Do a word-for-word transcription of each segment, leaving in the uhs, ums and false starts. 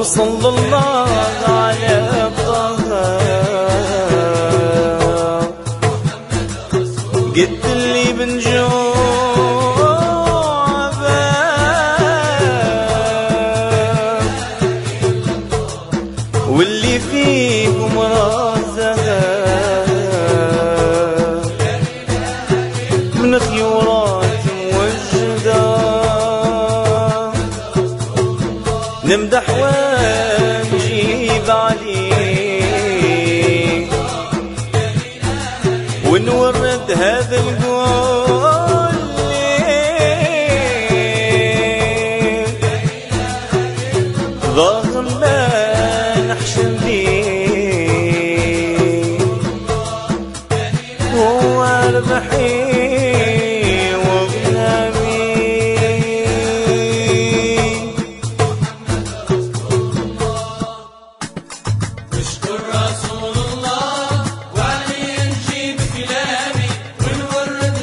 وصلى الله على طه. قلت اللي بنجوع واللي فيكم رازق من خيورات موجدة، نمدح ونجيب عليه ونورد هذا القول ظاهر ما نحشم بيه هو ربحي اشكر رسول الله وعليه نجيب كلامي ونورد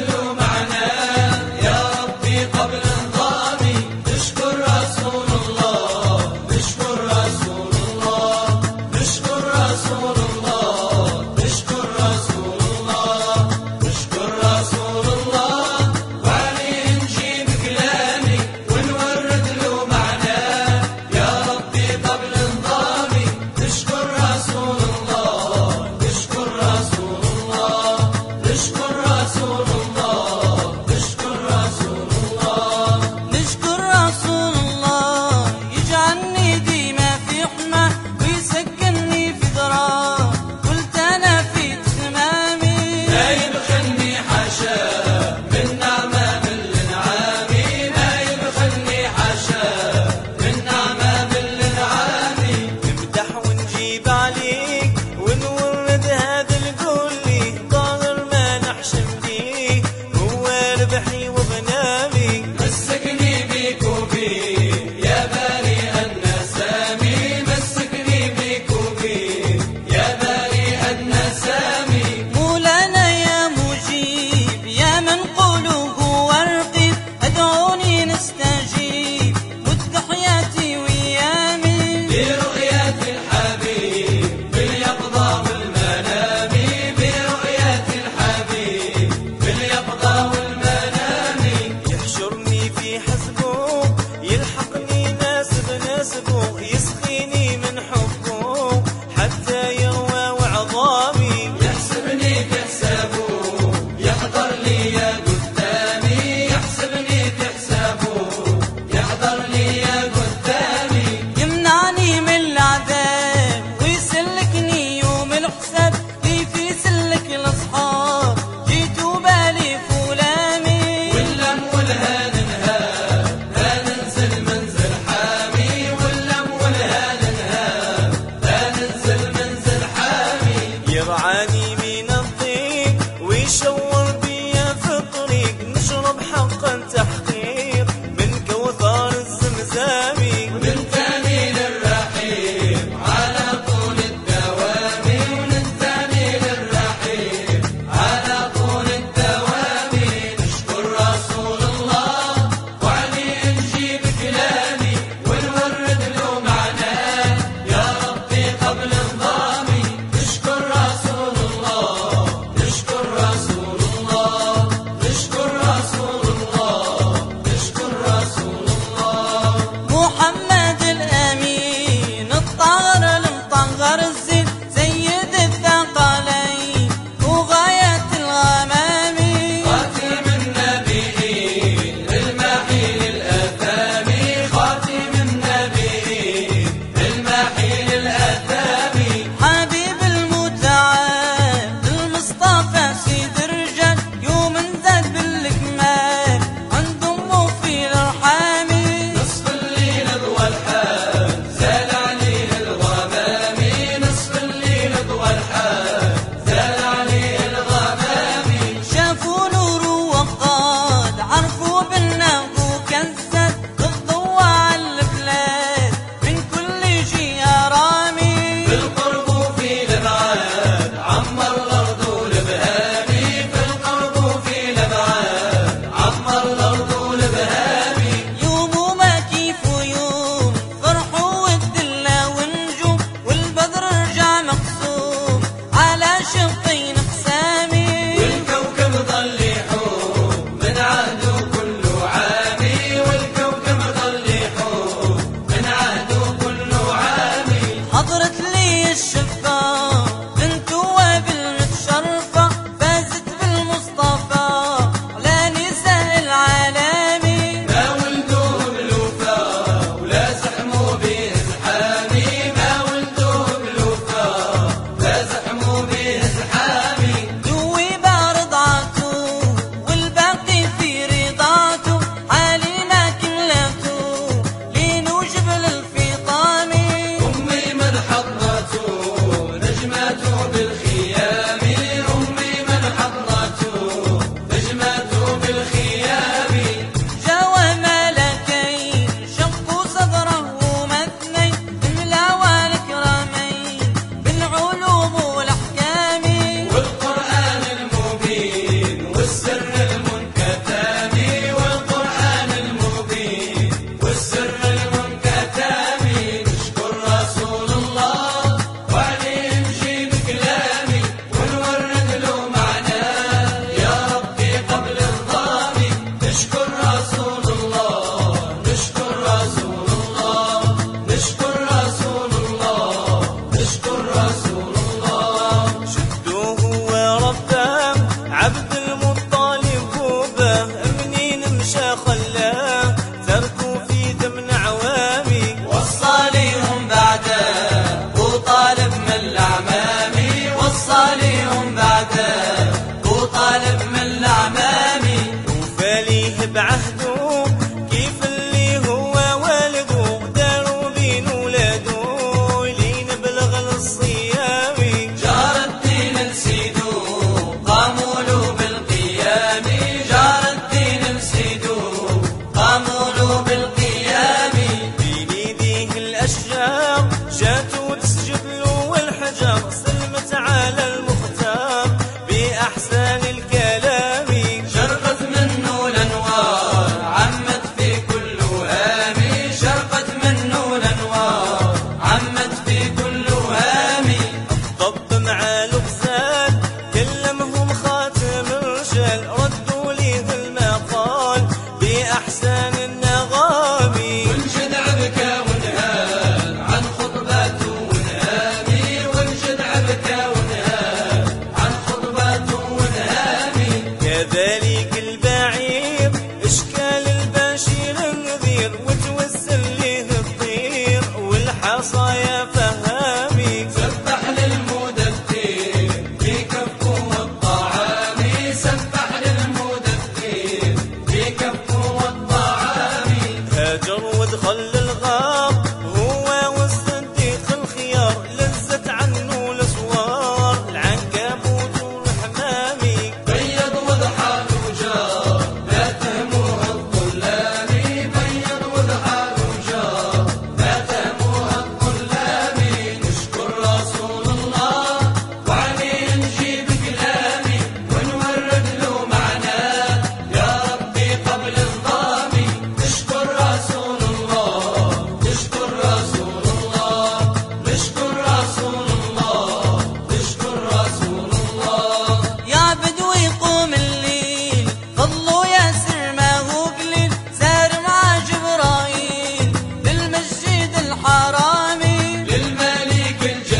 هاجر ودخل الغار، هو والصديق الخيار، لزت عنه الاسوار، العنكبوت والحمامي بيض وضحى وجار، لا تهموها الظلامي، بيض وضحى وجار، لا تهموها الظلامي. نشكر رسول الله وعليه نجيب كلامي، ونورد له معناه يا ربي قبل الظامي. نشكر رسول الله، نشكر رسول الله، نشكر رسول الله، نشكر رسول الله. يا بدوي قوم الليل، فضلوا ياسر ما هو قليل، سار مع جبرائيل للمسجد الحرامي، للملك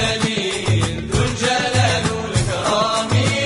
الجليل ذو الجلال والإكرام،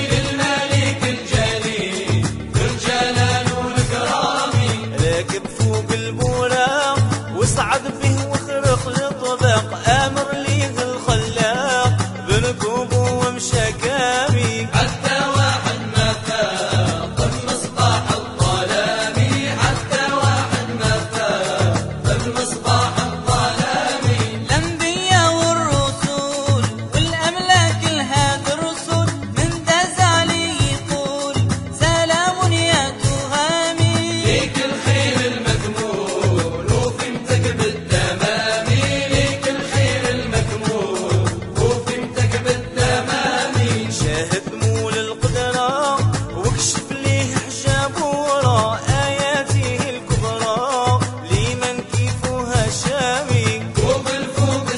للملك الجليل ذو الجلال والإكرام. راكب فوق البوراق وصعد به وخرق لطبق، امر ليه الخلاق بركوبه ومشى كامي، حتى واحد ما فاق المصباح الظلامي، حتى واحد ما فاق المصباح الظلامي. الأنبياء والرسول والأملاك الهادي الرسول، من دزالي يقول سلام يا تهامي. ليك الخير المكمول وفهمتك بالتمام، ليك الخير المكمول وفهمتك بالتمام. شاهد مول القدرة واكشف ليه حجاب ورا، آياته الكبرى لمن كيفها شامي، فوق الفوق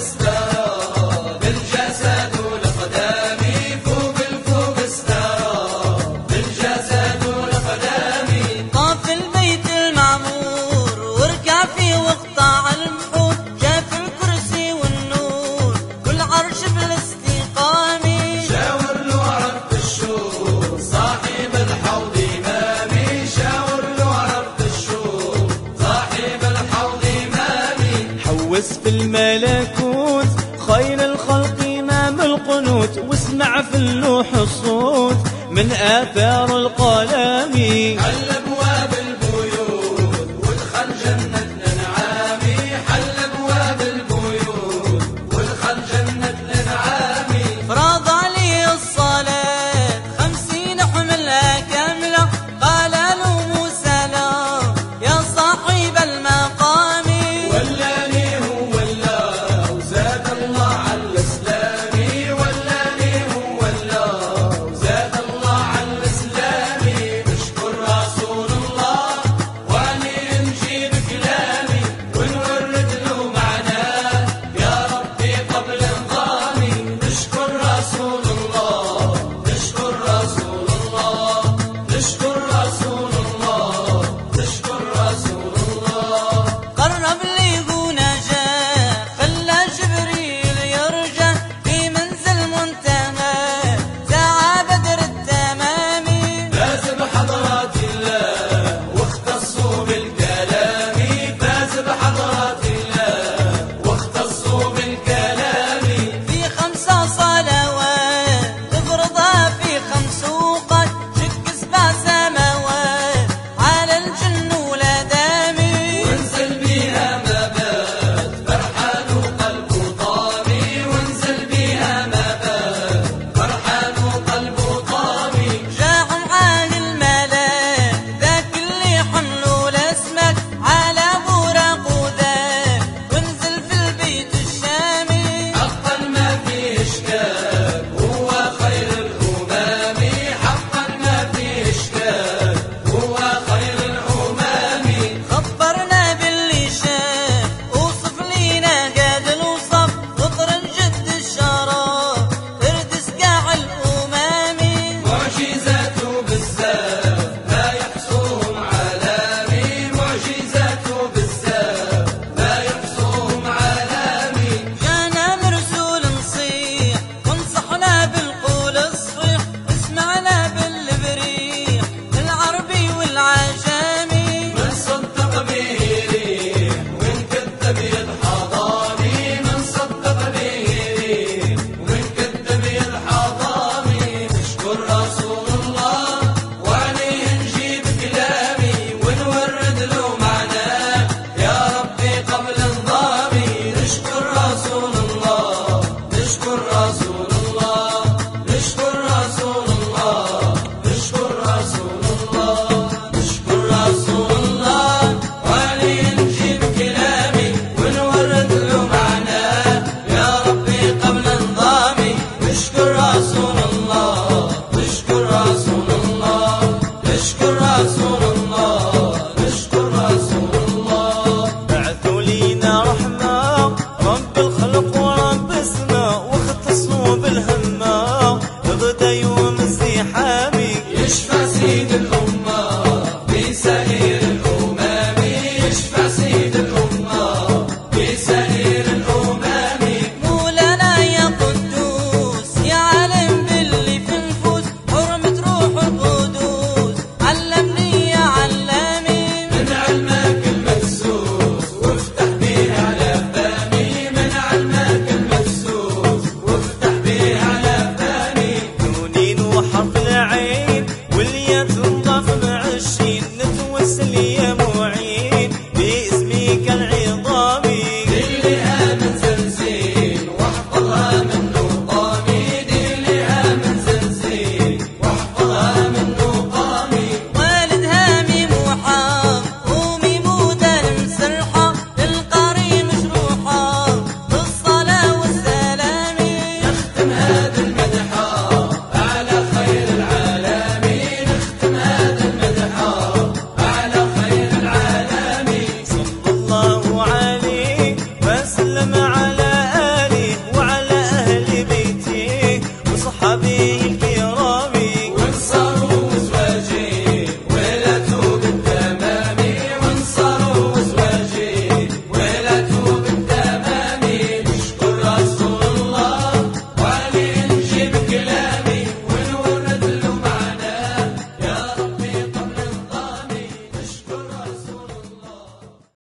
استرى بالجسد والأقدام، فوق الفوق استرى بالجسد والأقدام. طاف البيت المعمور وركع فيه واقطع البحور، شاف الكرسي والنور والعرش بالاستقامة. شاور له عرف الشور صاحب الحوض إمامي، شاور له عرف الشور صاحب الحوض إمامي. حوس في الملكوت خير الخلق إمام القنوت، واسمع في اللوح الصوت من آثار القلم، حل أبواب البيوت وادخل جنة الأنعام، حل أبواب البيوت وادخل جنة الأنعام. فرض عليه الصلاة خمسين حملها كاملة، قال له موسى لا يا صاحب المقام. ولاني هو الله وزاد الله على الإسلام، ولاني هو الله وزاد الله على الإسلام. نشكر رسول الله وعليه نجيب كلامي، ونورد له معناه يا ربي قبل انظامي. نشكر رسول الله، نشكر رسول الله، نشكر رسول الله، نشكر رسول الله. قرب لي ونجا خلى جبريل يرجع في منزل منتهى ساعة بدر التمام. فاز بحضرات الله واختصوا بالكلام، فاز بحضرات الله واختصوا بالكلام. في خمسة صلوات تفرضها في خمس اوقات، شق سبع سماوات على الجن والادامي. وانزل بيها ما بات فرحان وقلبه طامي، وانزل بيها ما بات فرحان وقلبه طامي. جاع معاه الملاك ذاك اللي حملوا الاسمك على بوراق وذاك، وانزل في البيت الشامي. حقا ما فيه اشكال هو خير الامام، حقا ما فيه اشكال هو خير الامام. خبرنا باللي شاف وصف لينا قاد الوصف، وطرن جد الشرف اردس قاع الامامي. معجزاته بالزاف ما يحصوهم عالمي، معجزاته بالزاف ما يحصوهم عالمي. جانا مرسول نصيح ونصحنا بالقول الصحيح، اسمعنا بالبريح العربي والعجمي. من صدق به ريح وانكذب